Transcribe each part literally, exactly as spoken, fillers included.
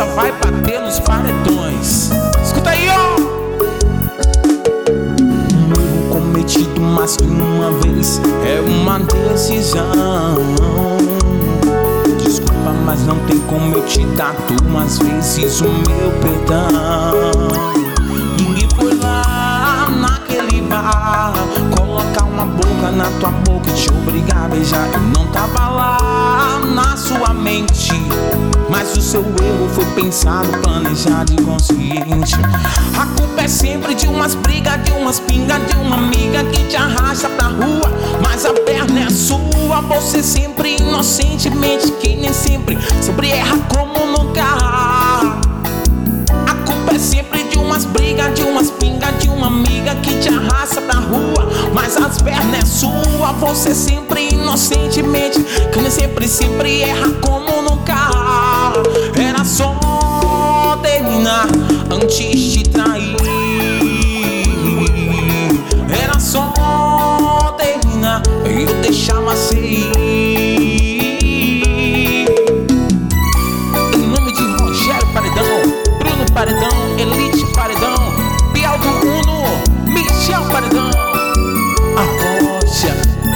só vai bater nos paredões. Escuta aí, ó. Um erro cometido mais que uma vez é uma decisão. Desculpa, mas não tem como eu te dar duas vezes o meu perdão. Ninguém foi lá naquele bar colocar uma boca na tua boca e te obrigar a beijar. Eu não tava lá na sua mente, mas o seu erro foi pensado, planejado e consciente. A culpa é sempre de umas brigas, de umas pingas, de uma amiga que te arrasta pra rua, mas a perna é sua. Você sempre inocentemente, que nem sempre, sempre erra como nunca. A culpa é sempre de umas brigas, de umas pingas, de uma amiga que te arrasta pra rua, mas as pernas é sua. Você sempre inocentemente, que nem sempre, sempre erra como nunca. Era só terminar antes de trair. Era só terminar e eu deixar você ir. Em nome de Rogério Paredão, Bruno Paredão, Elite Paredão, Bial do Uno, Michel Paredão, a Rocha.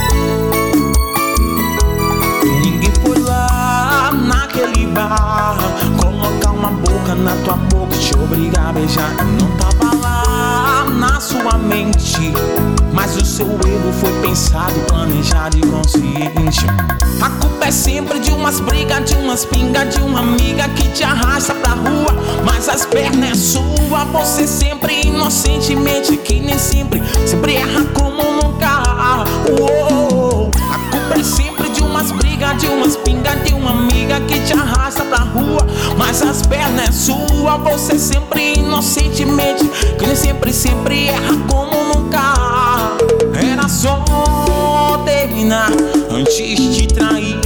Ninguém foi lá naquele bar colocar uma boca na tua boca e te obrigar a beijar. Eu não tava lá na sua mente, mas o seu erro foi pensado, planejado e consciente. A culpa é sempre de umas brigas, de umas pingas, de uma amiga que te arrasta pra rua, mas as pernas é sua. Você sempre inocentemente, que nem sempre, sempre erra como nunca. Uou. A culpa é sempre de umas brigas, de umas pingas, de uma amiga que te arrasta pra rua, mas as pernas é sua. Você sempre inocentemente, que nem sempre, sempre erra como nunca. Era só terminar antes de trair.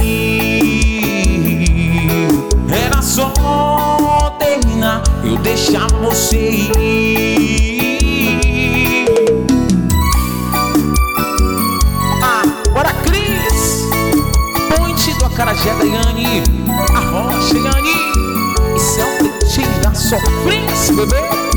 Era só terminar eu deixar você ir. Ah, bora Cris, Ponte do Acarajé, Daiane, a Rocha, Yane. Isso é um pretinho da sofrência, bebê.